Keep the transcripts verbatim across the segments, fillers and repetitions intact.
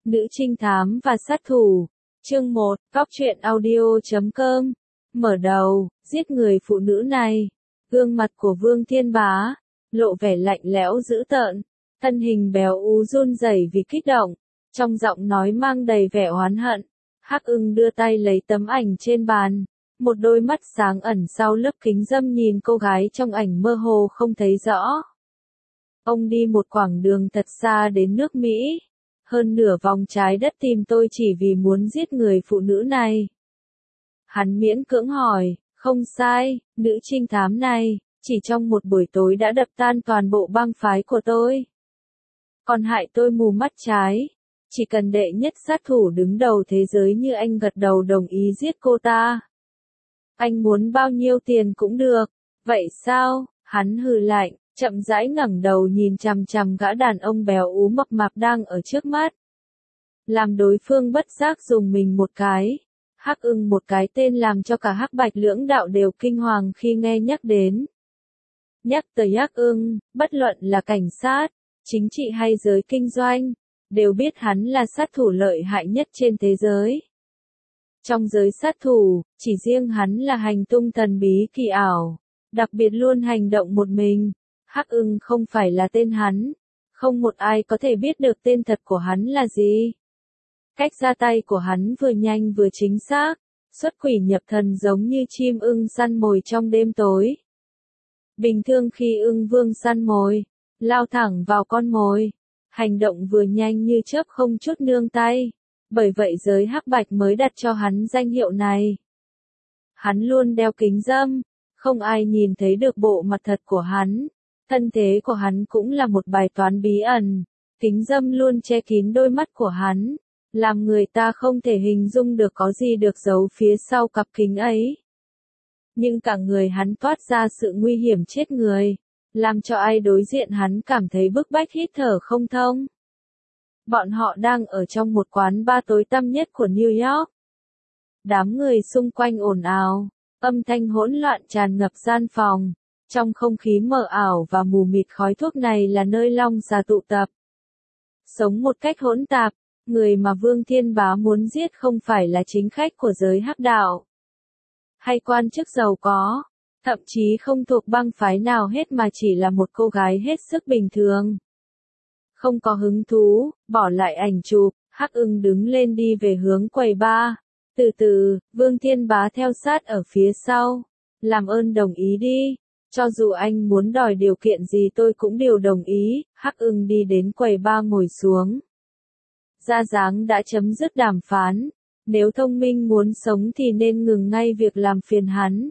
Nữ trinh thám và sát thủ. Chương một, Cóc truyện audio chấm com. Mở đầu, giết người phụ nữ này. Gương mặt của Vương Thiên Bá, lộ vẻ lạnh lẽo dữ tợn. Thân hình béo ú run rẩy vì kích động. Trong giọng nói mang đầy vẻ oán hận. Hắc Ưng đưa tay lấy tấm ảnh trên bàn. Một đôi mắt sáng ẩn sau lớp kính râm nhìn cô gái trong ảnh mơ hồ không thấy rõ. Ông đi một quãng đường thật xa đến nước Mỹ. Hơn nửa vòng trái đất tìm tôi chỉ vì muốn giết người phụ nữ này. Hắn miễn cưỡng hỏi, không sai, nữ trinh thám này, chỉ trong một buổi tối đã đập tan toàn bộ bang phái của tôi. Còn hại tôi mù mắt trái, chỉ cần đệ nhất sát thủ đứng đầu thế giới như anh gật đầu đồng ý giết cô ta. Anh muốn bao nhiêu tiền cũng được, vậy sao? Hắn hừ lạnh. Chậm rãi ngẩng đầu nhìn chằm chằm gã đàn ông béo ú mập mạp đang ở trước mắt. Làm đối phương bất giác dùng mình một cái. Hắc Ưng một cái tên làm cho cả Hắc Bạch lưỡng đạo đều kinh hoàng khi nghe nhắc đến. Nhắc tới Hắc Ưng, bất luận là cảnh sát, chính trị hay giới kinh doanh, đều biết hắn là sát thủ lợi hại nhất trên thế giới. Trong giới sát thủ, chỉ riêng hắn là hành tung thần bí kỳ ảo, đặc biệt luôn hành động một mình. Hắc Ưng không phải là tên hắn, không một ai có thể biết được tên thật của hắn là gì. Cách ra tay của hắn vừa nhanh vừa chính xác, xuất quỷ nhập thần giống như chim ưng săn mồi trong đêm tối. Bình thường khi ưng vương săn mồi, lao thẳng vào con mồi, hành động vừa nhanh như chớp không chút nương tay, bởi vậy giới Hắc Bạch mới đặt cho hắn danh hiệu này. Hắn luôn đeo kính râm, không ai nhìn thấy được bộ mặt thật của hắn. Thân thế của hắn cũng là một bài toán bí ẩn, kính râm luôn che kín đôi mắt của hắn, làm người ta không thể hình dung được có gì được giấu phía sau cặp kính ấy. Nhưng cả người hắn toát ra sự nguy hiểm chết người, làm cho ai đối diện hắn cảm thấy bức bách hít thở không thông. Bọn họ đang ở trong một quán bar tối tăm nhất của New York. Đám người xung quanh ồn ào, âm thanh hỗn loạn tràn ngập gian phòng. Trong không khí mờ ảo và mù mịt khói thuốc này là nơi long xà tụ tập. Sống một cách hỗn tạp, người mà Vương Thiên Bá muốn giết không phải là chính khách của giới hắc đạo, hay quan chức giàu có, thậm chí không thuộc bang phái nào hết mà chỉ là một cô gái hết sức bình thường. Không có hứng thú, bỏ lại ảnh chụp, Hắc Ưng đứng lên đi về hướng quầy bar. Từ từ, Vương Thiên Bá theo sát ở phía sau. Làm ơn đồng ý đi. Cho dù anh muốn đòi điều kiện gì tôi cũng đều đồng ý. Hắc Ưng đi đến quầy bar ngồi xuống. Ra dáng đã chấm dứt đàm phán. Nếu thông minh muốn sống thì nên ngừng ngay việc làm phiền hắn.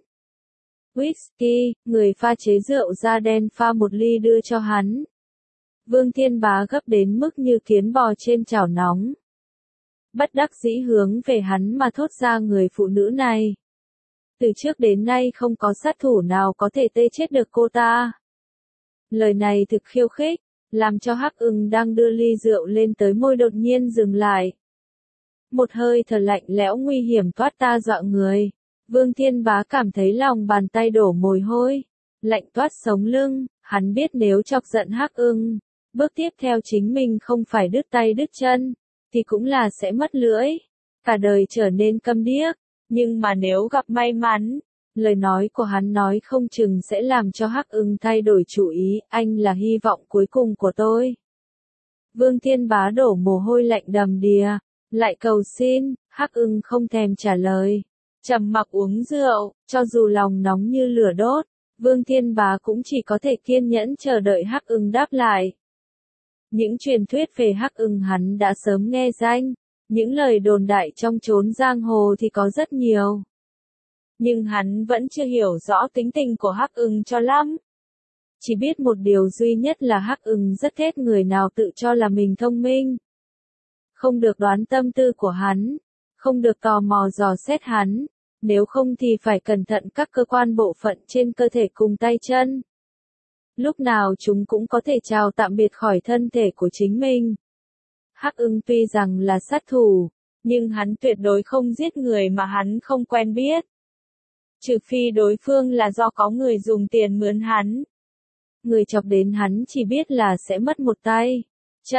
Whisky, người pha chế rượu da đen pha một ly đưa cho hắn. Vương Thiên Bá gấp đến mức như kiến bò trên chảo nóng. Bất đắc dĩ hướng về hắn mà thốt ra người phụ nữ này. Từ trước đến nay không có sát thủ nào có thể tê chết được cô ta. Lời này thực khiêu khích, làm cho Hắc Ưng đang đưa ly rượu lên tới môi đột nhiên dừng lại. Một hơi thở lạnh lẽo nguy hiểm toát ta dọa người. Vương Thiên Bá cảm thấy lòng bàn tay đổ mồ hôi, lạnh toát sống lưng, hắn biết nếu chọc giận Hắc Ưng, bước tiếp theo chính mình không phải đứt tay đứt chân, thì cũng là sẽ mất lưỡi, cả đời trở nên câm điếc. Nhưng mà nếu gặp may mắn, lời nói của hắn nói không chừng sẽ làm cho Hắc Ưng thay đổi chủ ý, anh là hy vọng cuối cùng của tôi. Vương Thiên Bá đổ mồ hôi lạnh đầm đìa, lại cầu xin, Hắc Ưng không thèm trả lời. Trầm mặc uống rượu, cho dù lòng nóng như lửa đốt, Vương Thiên Bá cũng chỉ có thể kiên nhẫn chờ đợi Hắc Ưng đáp lại. Những truyền thuyết về Hắc Ưng hắn đã sớm nghe danh. Những lời đồn đại trong chốn giang hồ thì có rất nhiều. Nhưng hắn vẫn chưa hiểu rõ tính tình của Hắc Ưng cho lắm. Chỉ biết một điều duy nhất là Hắc Ưng rất ghét người nào tự cho là mình thông minh. Không được đoán tâm tư của hắn, không được tò mò dò xét hắn, nếu không thì phải cẩn thận các cơ quan bộ phận trên cơ thể cùng tay chân. Lúc nào chúng cũng có thể chào tạm biệt khỏi thân thể của chính mình. Hắc Ưng tuy rằng là sát thủ, nhưng hắn tuyệt đối không giết người mà hắn không quen biết. Trừ phi đối phương là do có người dùng tiền mướn hắn. Người chọc đến hắn chỉ biết là sẽ mất một tay, chân,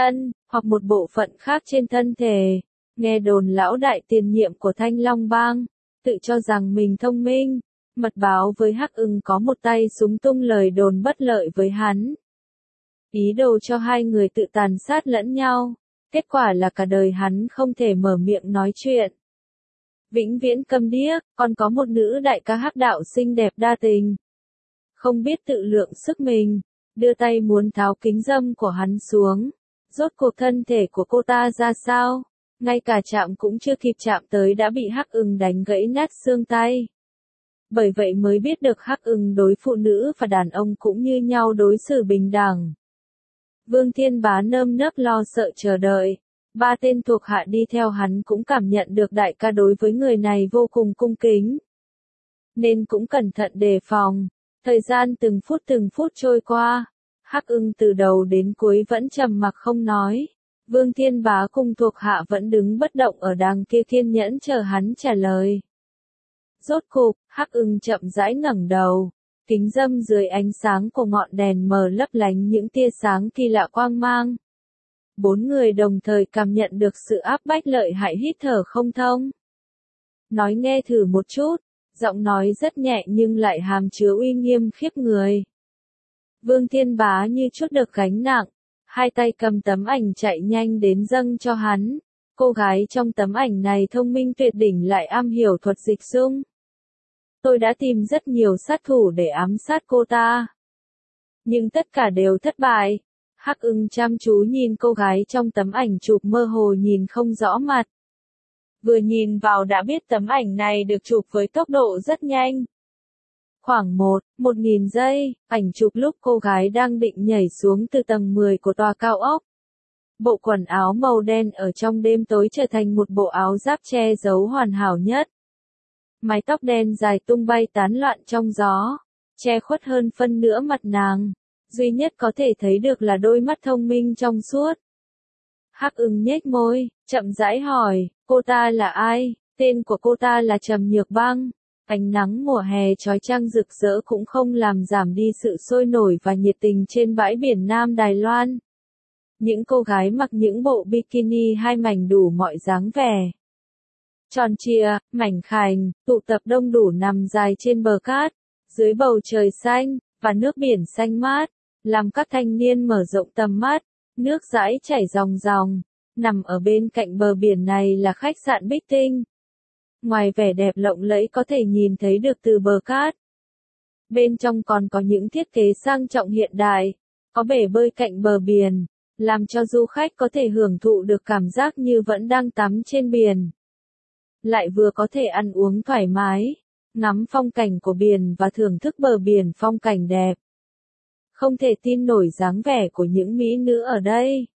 hoặc một bộ phận khác trên thân thể. Nghe đồn lão đại tiền nhiệm của Thanh Long Bang, tự cho rằng mình thông minh, mật báo với Hắc Ưng có một tay súng tung lời đồn bất lợi với hắn. Ý đồ cho hai người tự tàn sát lẫn nhau, kết quả là cả đời hắn không thể mở miệng nói chuyện. Vĩnh viễn câm điếc, còn có một nữ đại ca hắc đạo xinh đẹp đa tình. Không biết tự lượng sức mình, đưa tay muốn tháo kính dâm của hắn xuống. Rốt cuộc thân thể của cô ta ra sao? Ngay cả chạm cũng chưa kịp chạm tới đã bị Hắc Ưng đánh gãy nát xương tay. Bởi vậy mới biết được Hắc Ưng đối phụ nữ và đàn ông cũng như nhau đối xử bình đẳng. Vương Thiên Bá nơm nớp lo sợ chờ đợi. Ba tên thuộc hạ đi theo hắn cũng cảm nhận được đại ca đối với người này vô cùng cung kính. Nên cũng cẩn thận đề phòng. Thời gian từng phút từng phút trôi qua. Hắc Ưng từ đầu đến cuối vẫn trầm mặc không nói. Vương Thiên Bá cùng thuộc hạ vẫn đứng bất động ở đằng kia kiên nhẫn chờ hắn trả lời. Rốt cục, Hắc Ưng chậm rãi ngẩng đầu. Kính dâm dưới ánh sáng của ngọn đèn mờ lấp lánh những tia sáng kỳ lạ quang mang. Bốn người đồng thời cảm nhận được sự áp bách lợi hại hít thở không thông. Nói nghe thử một chút, giọng nói rất nhẹ nhưng lại hàm chứa uy nghiêm khiếp người. Vương Thiên Bá như chút được gánh nặng, hai tay cầm tấm ảnh chạy nhanh đến dâng cho hắn. Cô gái trong tấm ảnh này thông minh tuyệt đỉnh lại am hiểu thuật dịch dung. Tôi đã tìm rất nhiều sát thủ để ám sát cô ta. Nhưng tất cả đều thất bại. Hắc Ưng chăm chú nhìn cô gái trong tấm ảnh chụp mơ hồ nhìn không rõ mặt. Vừa nhìn vào đã biết tấm ảnh này được chụp với tốc độ rất nhanh. Khoảng một, một nghìn giây, ảnh chụp lúc cô gái đang định nhảy xuống từ tầng mười của tòa cao ốc. Bộ quần áo màu đen ở trong đêm tối trở thành một bộ áo giáp che giấu hoàn hảo nhất. Mái tóc đen dài tung bay tán loạn trong gió, che khuất hơn phân nửa mặt nàng. Duy nhất có thể thấy được là đôi mắt thông minh trong suốt. Hắc Ưng nhếch môi, chậm rãi hỏi, cô ta là ai? Tên của cô ta là Trầm Nhược Băng. Ánh nắng mùa hè chói chang rực rỡ cũng không làm giảm đi sự sôi nổi và nhiệt tình trên bãi biển Nam Đài Loan. Những cô gái mặc những bộ bikini hai mảnh đủ mọi dáng vẻ. Tròn trịa, mảnh khảnh, tụ tập đông đủ nằm dài trên bờ cát, dưới bầu trời xanh, và nước biển xanh mát, làm các thanh niên mở rộng tầm mắt, nước dãi chảy ròng ròng. Nằm ở bên cạnh bờ biển này là khách sạn Bích Tinh. Ngoài vẻ đẹp lộng lẫy có thể nhìn thấy được từ bờ cát. Bên trong còn có những thiết kế sang trọng hiện đại, có bể bơi cạnh bờ biển, làm cho du khách có thể hưởng thụ được cảm giác như vẫn đang tắm trên biển. Lại vừa có thể ăn uống thoải mái, ngắm phong cảnh của biển và thưởng thức bờ biển phong cảnh đẹp. Không thể tin nổi dáng vẻ của những mỹ nữ ở đây.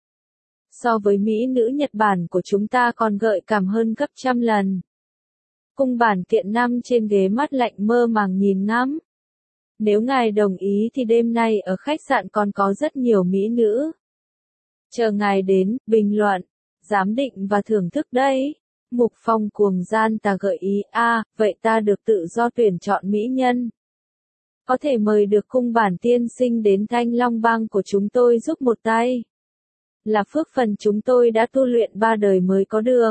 So với mỹ nữ Nhật Bản của chúng ta còn gợi cảm hơn gấp trăm lần. Cung bản kiện nằm trên ghế mắt lạnh mơ màng nhìn ngắm. Nếu ngài đồng ý thì đêm nay ở khách sạn còn có rất nhiều mỹ nữ. Chờ ngài đến, bình luận, giám định và thưởng thức đấy. Mục Phong cuồng gian ta gợi ý, a, à, vậy ta được tự do tuyển chọn mỹ nhân. Có thể mời được cung bản tiên sinh đến Thanh Long Bang của chúng tôi giúp một tay. Là phước phần chúng tôi đã tu luyện ba đời mới có được.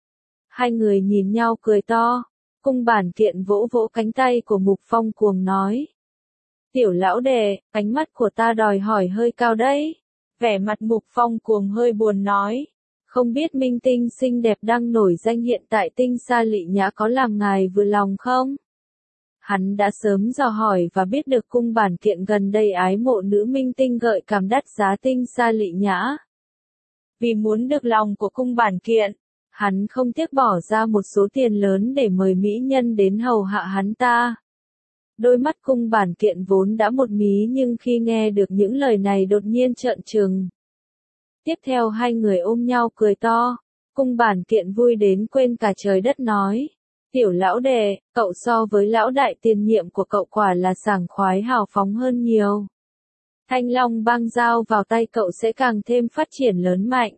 Hai người nhìn nhau cười to. Cung bản kiện vỗ vỗ cánh tay của Mục Phong cuồng nói. Tiểu lão đệ, ánh mắt của ta đòi hỏi hơi cao đấy. Vẻ mặt Mục Phong cuồng hơi buồn nói. Không biết minh tinh xinh đẹp đang nổi danh hiện tại Tinh Sa Lị Nhã có làm ngài vừa lòng không? Hắn đã sớm dò hỏi và biết được cung bản kiện gần đây ái mộ nữ minh tinh gợi cảm đắt giá Tinh Sa Lị Nhã. Vì muốn được lòng của cung bản kiện, hắn không tiếc bỏ ra một số tiền lớn để mời mỹ nhân đến hầu hạ hắn ta. Đôi mắt cung bản kiện vốn đã một mí nhưng khi nghe được những lời này đột nhiên trợn trừng. Tiếp theo hai người ôm nhau cười to, cung bản kiện vui đến quên cả trời đất nói. Tiểu lão đệ, cậu so với lão đại tiền nhiệm của cậu quả là sảng khoái hào phóng hơn nhiều. Thanh Long Bang giao vào tay cậu sẽ càng thêm phát triển lớn mạnh.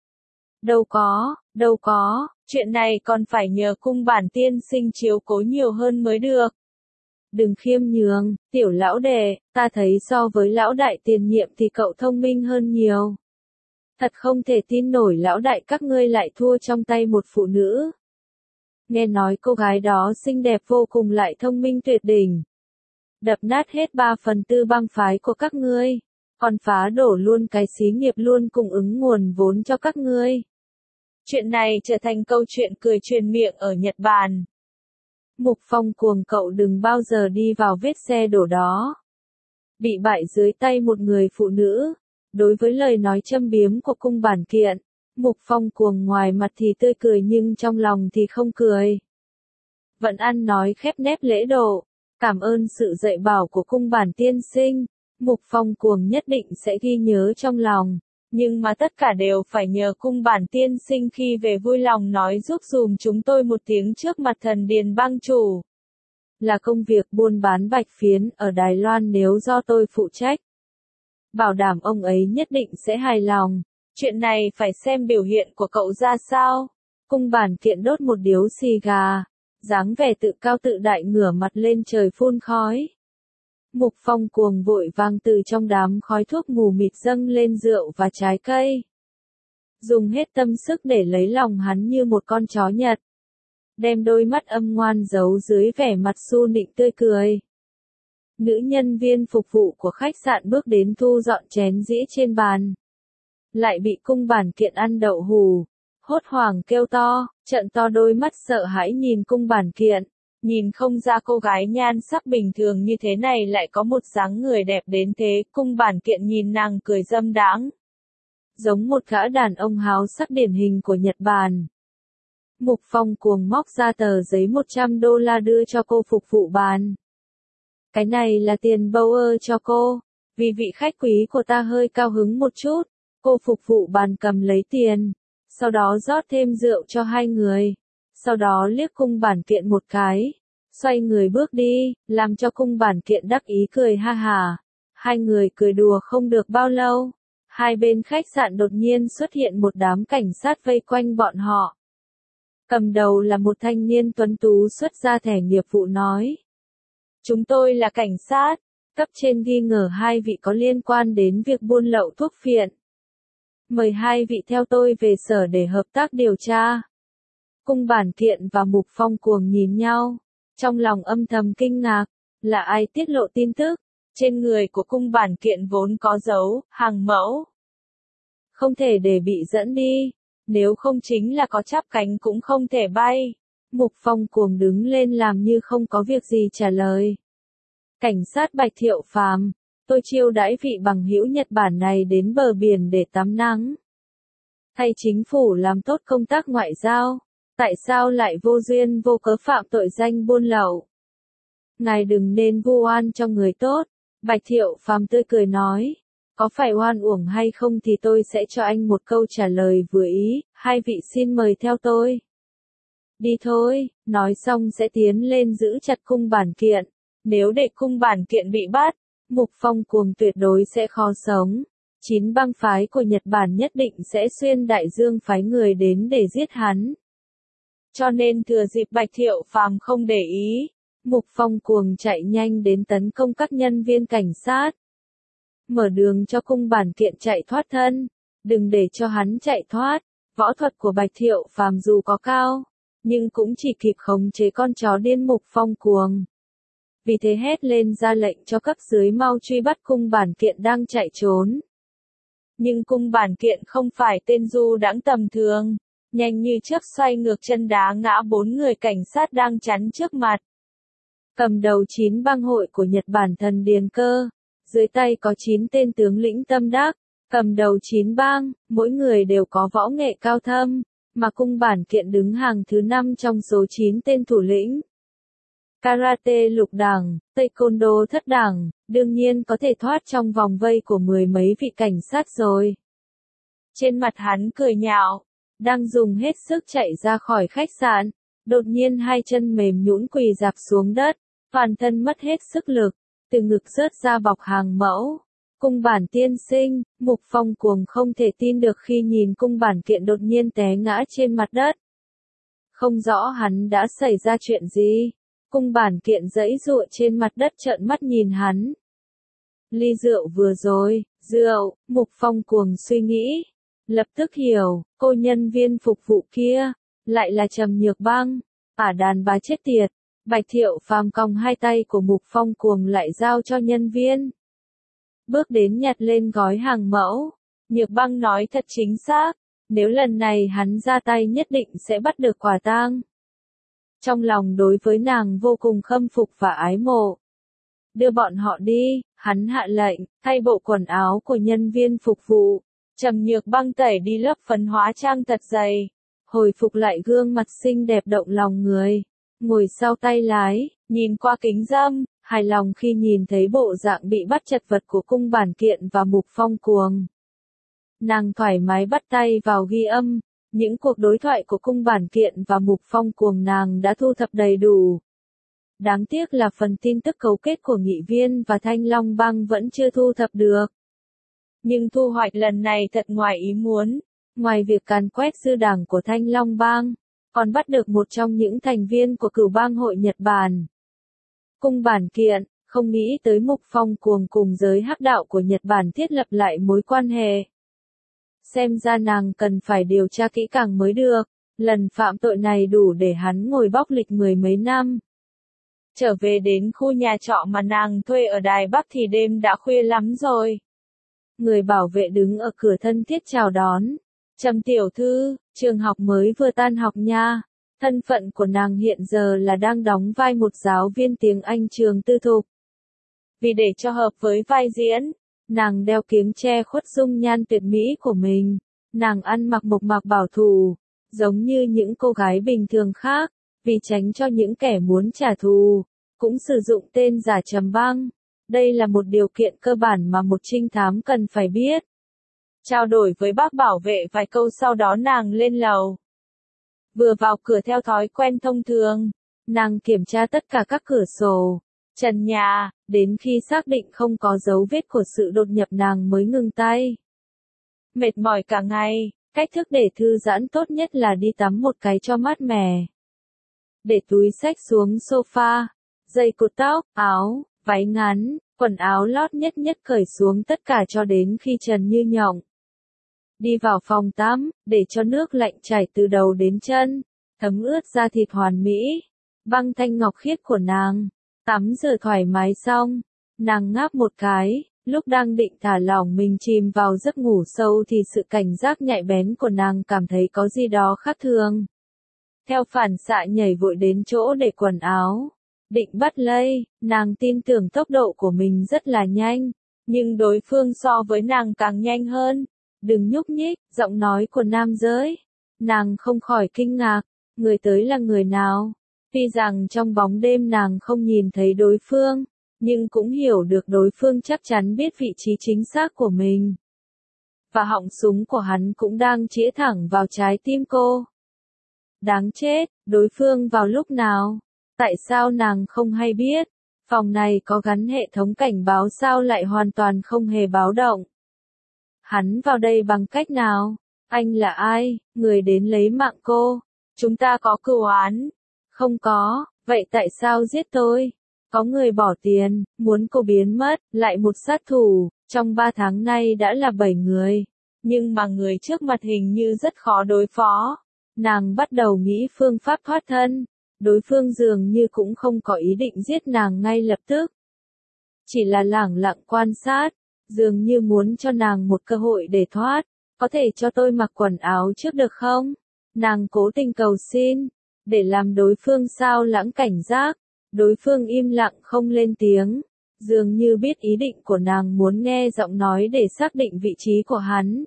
Đâu có, đâu có, chuyện này còn phải nhờ cung bản tiên sinh chiếu cố nhiều hơn mới được. Đừng khiêm nhường, tiểu lão đệ, ta thấy so với lão đại tiền nhiệm thì cậu thông minh hơn nhiều. Thật không thể tin nổi lão đại các ngươi lại thua trong tay một phụ nữ. Nghe nói cô gái đó xinh đẹp vô cùng lại thông minh tuyệt đỉnh. Đập nát hết ba phần tư bang phái của các ngươi. Còn phá đổ luôn cái xí nghiệp luôn cung ứng nguồn vốn cho các ngươi. Chuyện này trở thành câu chuyện cười truyền miệng ở Nhật Bản. Mục Phong cuồng cậu đừng bao giờ đi vào vết xe đổ đó. Bị bại dưới tay một người phụ nữ. Đối với lời nói châm biếm của cung bản kiện, Mục Phong cuồng ngoài mặt thì tươi cười nhưng trong lòng thì không cười. Vẫn ăn nói khép nép lễ độ, cảm ơn sự dạy bảo của cung bản tiên sinh, Mục Phong cuồng nhất định sẽ ghi nhớ trong lòng. Nhưng mà tất cả đều phải nhờ cung bản tiên sinh khi về vui lòng nói giúp dùm chúng tôi một tiếng trước mặt thần điền bang chủ. Là công việc buôn bán bạch phiến ở Đài Loan nếu do tôi phụ trách. Bảo đảm ông ấy nhất định sẽ hài lòng. Chuyện này phải xem biểu hiện của cậu ra sao. Cung bản kiện đốt một điếu xì gà. Dáng vẻ tự cao tự đại ngửa mặt lên trời phun khói. Mục Phong cuồng vội vang từ trong đám khói thuốc mù mịt dâng lên rượu và trái cây. Dùng hết tâm sức để lấy lòng hắn như một con chó Nhật. Đem đôi mắt âm ngoan giấu dưới vẻ mặt su nịnh tươi cười. Nữ nhân viên phục vụ của khách sạn bước đến thu dọn chén dĩa trên bàn. Lại bị cung bản kiện ăn đậu hù. Hốt hoảng kêu to, trợn to đôi mắt sợ hãi nhìn cung bản kiện. Nhìn không ra cô gái nhan sắc bình thường như thế này lại có một dáng người đẹp đến thế. Cung bản kiện nhìn nàng cười dâm đãng. Giống một gã đàn ông háo sắc điển hình của Nhật Bản. Mục Phong cuồng móc ra tờ giấy một trăm đô la đưa cho cô phục vụ bàn. Cái này là tiền Bauer cho cô, vì vị khách quý của ta hơi cao hứng một chút. Cô phục vụ bàn cầm lấy tiền, sau đó rót thêm rượu cho hai người. Sau đó liếc cung bản kiện một cái, xoay người bước đi, làm cho cung bản kiện đắc ý cười ha hà. Hai người cười đùa không được bao lâu. Hai bên khách sạn đột nhiên xuất hiện một đám cảnh sát vây quanh bọn họ. Cầm đầu là một thanh niên tuấn tú xuất ra thẻ nghiệp vụ nói. Chúng tôi là cảnh sát, cấp trên nghi ngờ hai vị có liên quan đến việc buôn lậu thuốc phiện. Mời hai vị theo tôi về sở để hợp tác điều tra. Cung bản kiện và Mục Phong cuồng nhìn nhau, trong lòng âm thầm kinh ngạc, là ai tiết lộ tin tức, trên người của cung bản kiện vốn có dấu, hàng mẫu. Không thể để bị dẫn đi, nếu không chính là có chắp cánh cũng không thể bay. Mục Phong cuồng đứng lên làm như không có việc gì trả lời. Cảnh sát Bạch Thiệu Phàm, tôi chiêu đãi vị bằng hữu Nhật Bản này đến bờ biển để tắm nắng. Thay chính phủ làm tốt công tác ngoại giao, tại sao lại vô duyên vô cớ phạm tội danh buôn lậu? Ngài đừng nên vu oan cho người tốt, Bạch Thiệu Phàm tươi cười nói. Có phải oan uổng hay không thì tôi sẽ cho anh một câu trả lời vừa ý, hai vị xin mời theo tôi. Đi thôi, nói xong sẽ tiến lên giữ chặt cung bản kiện. Nếu để cung bản kiện bị bắt, Mục Phong cuồng tuyệt đối sẽ khó sống. Chín bang phái của Nhật Bản nhất định sẽ xuyên đại dương phái người đến để giết hắn. Cho nên thừa dịp Bạch Thiệu Phàm không để ý, Mục Phong cuồng chạy nhanh đến tấn công các nhân viên cảnh sát. Mở đường cho cung bản kiện chạy thoát thân, đừng để cho hắn chạy thoát. Võ thuật của Bạch Thiệu Phàm dù có cao, nhưng cũng chỉ kịp khống chế con chó điên Mục Phong cuồng. Vì thế hét lên ra lệnh cho cấp dưới mau truy bắt cung bản kiện đang chạy trốn. Nhưng cung bản kiện không phải tên du đãng tầm thường, nhanh như chớp xoay ngược chân đá ngã bốn người cảnh sát đang chắn trước mặt. Cầm đầu chín bang hội của Nhật Bản thần điền cơ, dưới tay có chín tên tướng lĩnh tâm đắc, cầm đầu chín bang, mỗi người đều có võ nghệ cao thâm, mà cung bản kiện đứng hàng thứ năm trong số chín tên thủ lĩnh. Karate lục đẳng, taekwondo thất đẳng, đương nhiên có thể thoát trong vòng vây của mười mấy vị cảnh sát rồi. Trên mặt hắn cười nhạo, đang dùng hết sức chạy ra khỏi khách sạn, đột nhiên hai chân mềm nhũn quỳ rạp xuống đất, toàn thân mất hết sức lực, từ ngực rớt ra bọc hàng mẫu. Cung bản tiên sinh, Mục Phong cuồng không thể tin được khi nhìn cung bản kiện đột nhiên té ngã trên mặt đất. Không rõ hắn đã xảy ra chuyện gì. Cung bản kiện giãy giụa trên mặt đất trợn mắt nhìn hắn. Ly rượu vừa rồi, rượu, Mục Phong cuồng suy nghĩ. Lập tức hiểu, cô nhân viên phục vụ kia, lại là Trầm Nhược Băng. Ả đàn bà chết tiệt. Bạch Thiệu Phàm còng hai tay của Mục Phong Cuồng lại giao cho nhân viên. Bước đến nhặt lên gói hàng mẫu. Nhược Băng nói thật chính xác, nếu lần này hắn ra tay nhất định sẽ bắt được quả tang. Trong lòng đối với nàng vô cùng khâm phục và ái mộ. Đưa bọn họ đi, hắn hạ lệnh, thay bộ quần áo của nhân viên phục vụ. Trầm Nhược Băng tẩy đi lớp phấn hóa trang thật dày, hồi phục lại gương mặt xinh đẹp động lòng người. Ngồi sau tay lái, nhìn qua kính râm, hài lòng khi nhìn thấy bộ dạng bị bắt chật vật của Cung Bản Kiện và Mục Phong Cuồng. Nàng thoải mái bắt tay vào ghi âm, những cuộc đối thoại của Cung Bản Kiện và Mục Phong Cuồng nàng đã thu thập đầy đủ. Đáng tiếc là phần tin tức cấu kết của Nghị Viên và Thanh Long Bang vẫn chưa thu thập được. Nhưng thu hoạch lần này thật ngoài ý muốn, ngoài việc càn quét dư đảng của Thanh Long Bang, còn bắt được một trong những thành viên của Cửu Bang Hội Nhật Bản. Cung Bản Kiện, không nghĩ tới Mục Phong Cuồng cùng giới hắc đạo của Nhật Bản thiết lập lại mối quan hệ. Xem ra nàng cần phải điều tra kỹ càng mới được, lần phạm tội này đủ để hắn ngồi bóc lịch mười mấy năm. Trở về đến khu nhà trọ mà nàng thuê ở Đài Bắc thì đêm đã khuya lắm rồi. Người bảo vệ đứng ở cửa thân thiết chào đón. Trầm tiểu thư, trường học mới vừa tan học nha. Thân phận của nàng hiện giờ là đang đóng vai một giáo viên tiếng Anh trường tư thục. Vì để cho hợp với vai diễn, nàng đeo kiếng che khuất dung nhan tuyệt mỹ của mình. Nàng ăn mặc mộc mạc bảo thủ, giống như những cô gái bình thường khác, vì tránh cho những kẻ muốn trả thù, cũng sử dụng tên giả Trầm Băng. Đây là một điều kiện cơ bản mà một trinh thám cần phải biết. Trao đổi với bác bảo vệ vài câu sau đó nàng lên lầu. Vừa vào cửa theo thói quen thông thường, nàng kiểm tra tất cả các cửa sổ, trần nhà, đến khi xác định không có dấu vết của sự đột nhập nàng mới ngừng tay. Mệt mỏi cả ngày, cách thức để thư giãn tốt nhất là đi tắm một cái cho mát mẻ. Để túi xách xuống sofa, dây cột tóc, áo, váy ngắn, quần áo lót nhất nhất cởi xuống tất cả cho đến khi trần như nhộng. Đi vào phòng tắm, để cho nước lạnh chảy từ đầu đến chân, thấm ướt da thịt hoàn mỹ, băng thanh ngọc khiết của nàng. Tắm rửa thoải mái xong, nàng ngáp một cái, lúc đang định thả lỏng mình chìm vào giấc ngủ sâu thì sự cảnh giác nhạy bén của nàng cảm thấy có gì đó khác thường. Theo phản xạ nhảy vội đến chỗ để quần áo, định bắt lây, nàng tin tưởng tốc độ của mình rất là nhanh, nhưng đối phương so với nàng càng nhanh hơn. Đừng nhúc nhích, giọng nói của nam giới. Nàng không khỏi kinh ngạc, người tới là người nào? Tuy rằng trong bóng đêm nàng không nhìn thấy đối phương, nhưng cũng hiểu được đối phương chắc chắn biết vị trí chính xác của mình. Và họng súng của hắn cũng đang chĩa thẳng vào trái tim cô. Đáng chết, đối phương vào lúc nào? Tại sao nàng không hay biết? Phòng này có gắn hệ thống cảnh báo sao lại hoàn toàn không hề báo động? Hắn vào đây bằng cách nào? Anh là ai? Người đến lấy mạng cô? Chúng ta có cửu oán? Không có, vậy tại sao giết tôi? Có người bỏ tiền, muốn cô biến mất, lại một sát thủ, trong ba tháng nay đã là bảy người. Nhưng mà người trước mặt hình như rất khó đối phó. Nàng bắt đầu nghĩ phương pháp thoát thân. Đối phương dường như cũng không có ý định giết nàng ngay lập tức. Chỉ là lẳng lặng quan sát, dường như muốn cho nàng một cơ hội để thoát. Có thể cho tôi mặc quần áo trước được không? Nàng cố tình cầu xin, để làm đối phương sao lãng cảnh giác. Đối phương im lặng không lên tiếng, dường như biết ý định của nàng muốn nghe giọng nói để xác định vị trí của hắn.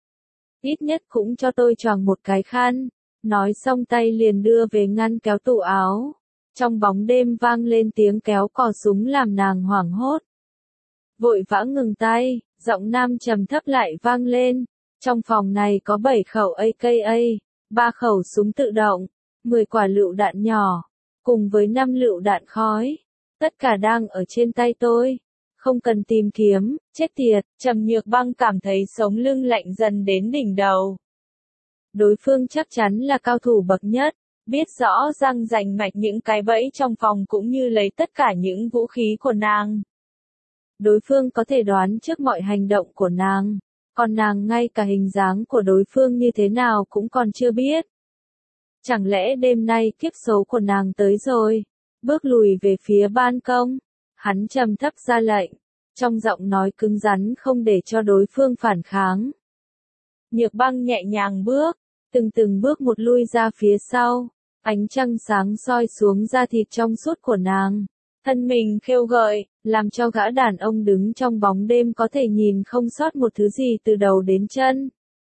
Ít nhất cũng cho tôi choàng một cái khăn. Nói xong tay liền đưa về ngăn kéo tủ áo. Trong bóng đêm vang lên tiếng kéo cò súng làm nàng hoảng hốt. Vội vã ngừng tay, giọng nam trầm thấp lại vang lên. Trong phòng này có bảy khẩu a ca a, ba khẩu súng tự động, mười quả lựu đạn nhỏ, cùng với năm lựu đạn khói. Tất cả đang ở trên tay tôi. Không cần tìm kiếm, chết tiệt. Trầm Nhược Băng cảm thấy sống lưng lạnh dần đến đỉnh đầu. Đối phương chắc chắn là cao thủ bậc nhất, biết rõ răng rành mạch những cái bẫy trong phòng cũng như lấy tất cả những vũ khí của nàng. Đối phương có thể đoán trước mọi hành động của nàng, còn nàng ngay cả hình dáng của đối phương như thế nào cũng còn chưa biết. Chẳng lẽ đêm nay kiếp số của nàng tới rồi? Bước lùi về phía ban công, hắn trầm thấp ra lệnh, trong giọng nói cứng rắn không để cho đối phương phản kháng. Nhược Băng nhẹ nhàng bước, từng từng bước một lui ra phía sau, ánh trăng sáng soi xuống da thịt trong suốt của nàng. Thân mình khêu gợi, làm cho gã đàn ông đứng trong bóng đêm có thể nhìn không sót một thứ gì từ đầu đến chân.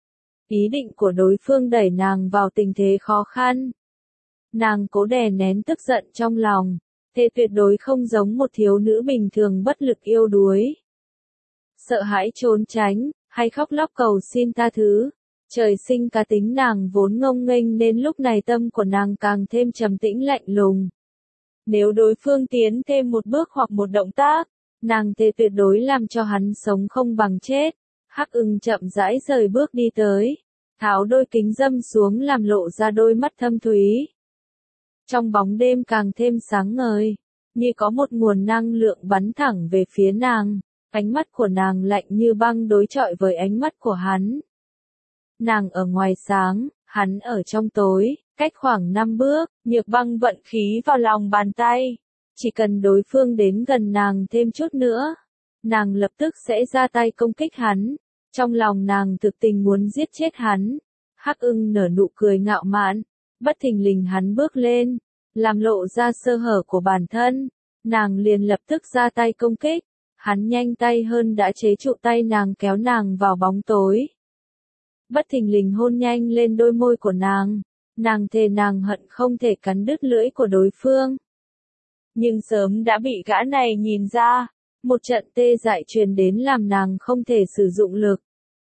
Ý định của đối phương đẩy nàng vào tình thế khó khăn. Nàng cố đè nén tức giận trong lòng, thế tuyệt đối không giống một thiếu nữ bình thường bất lực yêu đuối. Sợ hãi trốn tránh, hay khóc lóc cầu xin tha thứ. Trời sinh cá tính nàng vốn ngông nghênh nên lúc này tâm của nàng càng thêm trầm tĩnh lạnh lùng. Nếu đối phương tiến thêm một bước hoặc một động tác, nàng thề tuyệt đối làm cho hắn sống không bằng chết. Hắc Ưng chậm rãi rời bước đi tới, tháo đôi kính râm xuống làm lộ ra đôi mắt thâm thúy. Trong bóng đêm càng thêm sáng ngời, như có một nguồn năng lượng bắn thẳng về phía nàng, ánh mắt của nàng lạnh như băng đối chọi với ánh mắt của hắn. Nàng ở ngoài sáng, hắn ở trong tối, cách khoảng năm bước, Nhược Băng vận khí vào lòng bàn tay. Chỉ cần đối phương đến gần nàng thêm chút nữa, nàng lập tức sẽ ra tay công kích hắn. Trong lòng nàng thực tình muốn giết chết hắn. Hắc Ưng nở nụ cười ngạo mạn, bất thình lình hắn bước lên, làm lộ ra sơ hở của bản thân. Nàng liền lập tức ra tay công kích. Hắn nhanh tay hơn đã chế trụ tay nàng kéo nàng vào bóng tối. Bất thình lình hôn nhanh lên đôi môi của nàng. Nàng thề nàng hận không thể cắn đứt lưỡi của đối phương. Nhưng sớm đã bị gã này nhìn ra, một trận tê dại truyền đến làm nàng không thể sử dụng lực.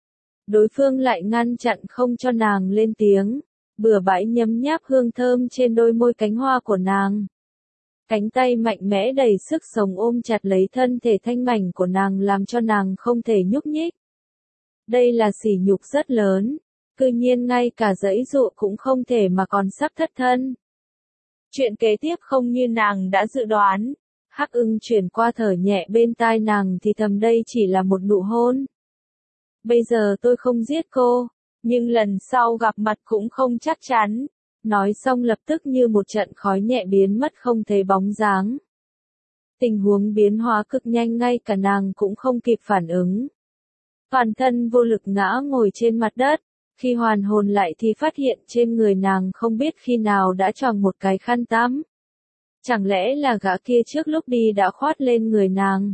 Đối phương lại ngăn chặn không cho nàng lên tiếng, bừa bãi nhấm nháp hương thơm trên đôi môi cánh hoa của nàng. Cánh tay mạnh mẽ đầy sức sống ôm chặt lấy thân thể thanh mảnh của nàng làm cho nàng không thể nhúc nhích. Đây là sỉ nhục rất lớn. Cư nhiên ngay cả giãy dụa cũng không thể mà còn sắp thất thân. Chuyện kế tiếp không như nàng đã dự đoán. Hắc Ưng chuyển qua thở nhẹ bên tai nàng thì thầm đây chỉ là một nụ hôn. Bây giờ tôi không giết cô, nhưng lần sau gặp mặt cũng không chắc chắn. Nói xong lập tức như một trận khói nhẹ biến mất không thấy bóng dáng. Tình huống biến hóa cực nhanh ngay cả nàng cũng không kịp phản ứng. Toàn thân vô lực ngã ngồi trên mặt đất. Khi hoàn hồn lại thì phát hiện trên người nàng không biết khi nào đã choàng một cái khăn tắm. Chẳng lẽ là gã kia trước lúc đi đã khoát lên người nàng?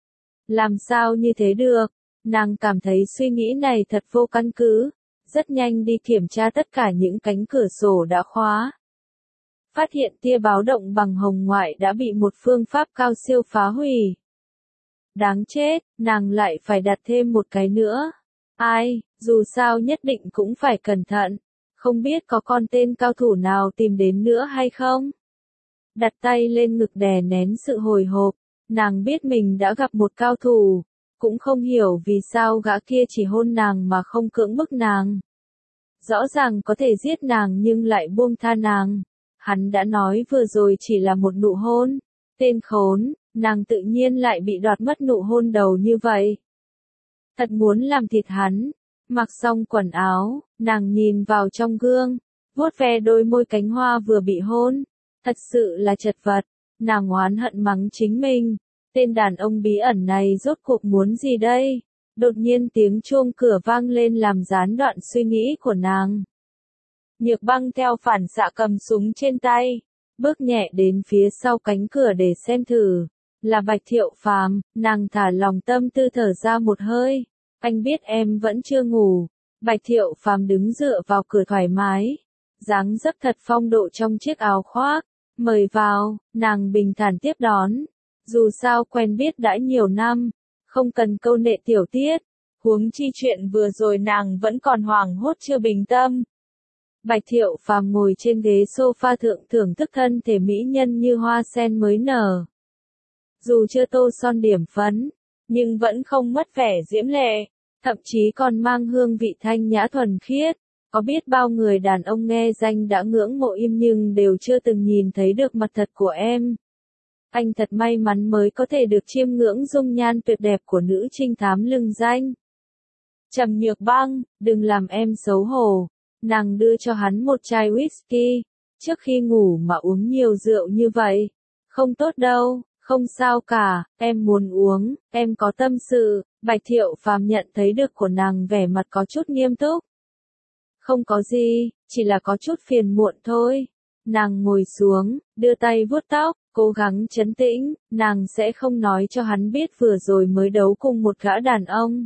Làm sao như thế được? Nàng cảm thấy suy nghĩ này thật vô căn cứ. Rất nhanh đi kiểm tra tất cả những cánh cửa sổ đã khóa. Phát hiện tia báo động bằng hồng ngoại đã bị một phương pháp cao siêu phá hủy. Đáng chết, nàng lại phải đặt thêm một cái nữa. Ai, dù sao nhất định cũng phải cẩn thận. Không biết có con tên cao thủ nào tìm đến nữa hay không? Đặt tay lên ngực đè nén sự hồi hộp. Nàng biết mình đã gặp một cao thủ. Cũng không hiểu vì sao gã kia chỉ hôn nàng mà không cưỡng bức nàng. Rõ ràng có thể giết nàng nhưng lại buông tha nàng. Hắn đã nói vừa rồi chỉ là một nụ hôn. Tên khốn, nàng tự nhiên lại bị đoạt mất nụ hôn đầu như vậy. Thật muốn làm thịt hắn. Mặc xong quần áo, nàng nhìn vào trong gương, vuốt ve đôi môi cánh hoa vừa bị hôn. Thật sự là chật vật. Nàng oán hận mắng chính mình. Tên đàn ông bí ẩn này rốt cuộc muốn gì đây? Đột nhiên tiếng chuông cửa vang lên làm gián đoạn suy nghĩ của nàng. Nhược Băng theo phản xạ cầm súng trên tay, bước nhẹ đến phía sau cánh cửa để xem thử. Là Bạch Thiệu Phàm, nàng thả lòng tâm tư thở ra một hơi. Anh biết em vẫn chưa ngủ. Bạch Thiệu Phàm đứng dựa vào cửa thoải mái. Dáng dấp thật phong độ trong chiếc áo khoác. Mời vào, nàng bình thản tiếp đón. Dù sao quen biết đã nhiều năm, không cần câu nệ tiểu tiết, huống chi chuyện vừa rồi nàng vẫn còn hoảng hốt chưa bình tâm. Bạch Thiệu Phàm ngồi trên ghế sofa thượng thưởng thức thân thể mỹ nhân như hoa sen mới nở. Dù chưa tô son điểm phấn, nhưng vẫn không mất vẻ diễm lệ, thậm chí còn mang hương vị thanh nhã thuần khiết. Có biết bao người đàn ông nghe danh đã ngưỡng mộ im nhưng đều chưa từng nhìn thấy được mặt thật của em. Anh thật may mắn mới có thể được chiêm ngưỡng dung nhan tuyệt đẹp của nữ trinh thám lừng danh. Trầm Nhược Băng, đừng làm em xấu hổ. Nàng đưa cho hắn một chai whisky. Trước khi ngủ mà uống nhiều rượu như vậy. Không tốt đâu, không sao cả, em muốn uống, em có tâm sự. Bạch Thiệu Phàm nhận thấy được của nàng vẻ mặt có chút nghiêm túc. Không có gì, chỉ là có chút phiền muộn thôi. Nàng ngồi xuống, đưa tay vuốt tóc, cố gắng trấn tĩnh, nàng sẽ không nói cho hắn biết vừa rồi mới đấu cùng một gã đàn ông.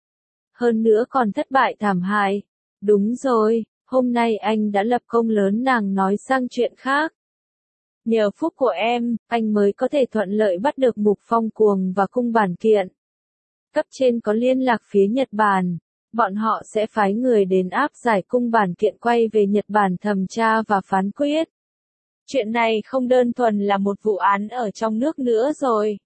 Hơn nữa còn thất bại thảm hại. Đúng rồi, hôm nay anh đã lập công lớn, nàng nói sang chuyện khác. Nhờ phúc của em, anh mới có thể thuận lợi bắt được Mục Phong Cuồng và cung bản kiện. Cấp trên có liên lạc phía Nhật Bản. Bọn họ sẽ phái người đến áp giải cung bản kiện quay về Nhật Bản thẩm tra và phán quyết. Chuyện này không đơn thuần là một vụ án ở trong nước nữa rồi.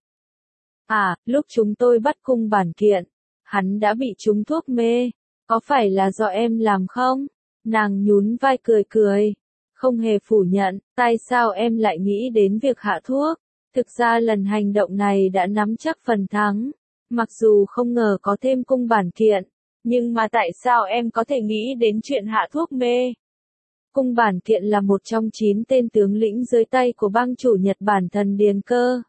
À, lúc chúng tôi bắt cung bản kiện, hắn đã bị trúng thuốc mê. Có phải là do em làm không? Nàng nhún vai cười cười. Không hề phủ nhận, tại sao em lại nghĩ đến việc hạ thuốc? Thực ra lần hành động này đã nắm chắc phần thắng. Mặc dù không ngờ có thêm cung bản kiện. Nhưng mà tại sao em có thể nghĩ đến chuyện hạ thuốc mê? Cung bản kiện là một trong chín tên tướng lĩnh dưới tay của bang chủ Nhật Bản Thần Điền Cơ.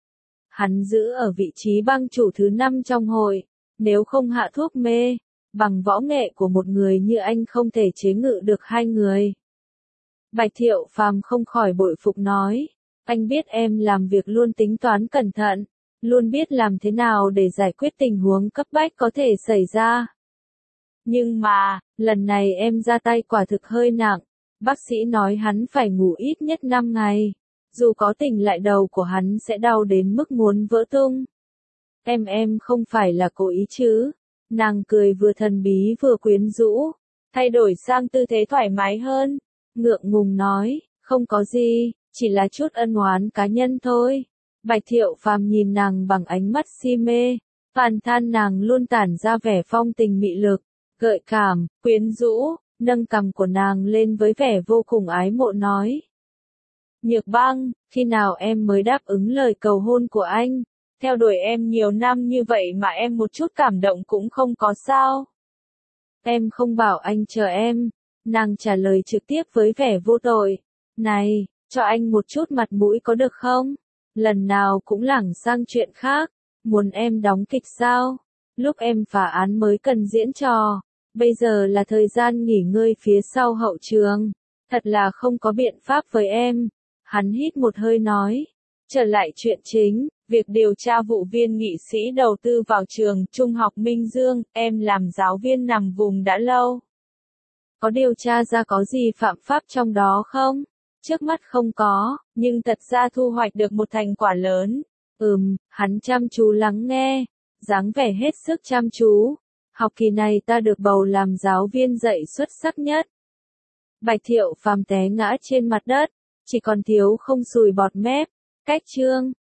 Hắn giữ ở vị trí bang chủ thứ năm trong hội. Nếu không hạ thuốc mê, bằng võ nghệ của một người như anh không thể chế ngự được hai người. Bạch Thiệu Phàm không khỏi bội phục nói. Anh biết em làm việc luôn tính toán cẩn thận. Luôn biết làm thế nào để giải quyết tình huống cấp bách có thể xảy ra. Nhưng mà, lần này em ra tay quả thực hơi nặng. Bác sĩ nói hắn phải ngủ ít nhất năm ngày. Dù có tỉnh lại đầu của hắn sẽ đau đến mức muốn vỡ tung. Em em không phải là cố ý chứ. Nàng cười vừa thần bí vừa quyến rũ. Thay đổi sang tư thế thoải mái hơn. Ngượng ngùng nói, không có gì, chỉ là chút ân oán cá nhân thôi. Bạch Thiệu Phàm nhìn nàng bằng ánh mắt si mê. Phàn than nàng luôn tản ra vẻ phong tình mị lực, gợi cảm, quyến rũ, nâng cằm của nàng lên với vẻ vô cùng ái mộ nói. Nhược Băng, khi nào em mới đáp ứng lời cầu hôn của anh? Theo đuổi em nhiều năm như vậy mà em một chút cảm động cũng không có sao? Em không bảo anh chờ em. Nàng trả lời trực tiếp với vẻ vô tội. Này, cho anh một chút mặt mũi có được không? Lần nào cũng lảng sang chuyện khác. Muốn em đóng kịch sao? Lúc em phá án mới cần diễn trò. Bây giờ là thời gian nghỉ ngơi phía sau hậu trường. Thật là không có biện pháp với em. Hắn hít một hơi nói. Trở lại chuyện chính, việc điều tra vụ viên nghị sĩ đầu tư vào trường Trung học Minh Dương, em làm giáo viên nằm vùng đã lâu. Có điều tra ra có gì phạm pháp trong đó không? Trước mắt không có, nhưng thật ra thu hoạch được một thành quả lớn. Ừm, hắn chăm chú lắng nghe, dáng vẻ hết sức chăm chú. Học kỳ này ta được bầu làm giáo viên dạy xuất sắc nhất. Bạch Thiệu Phàm té ngã trên mặt đất, chỉ còn thiếu không sùi bọt mép. Cách chương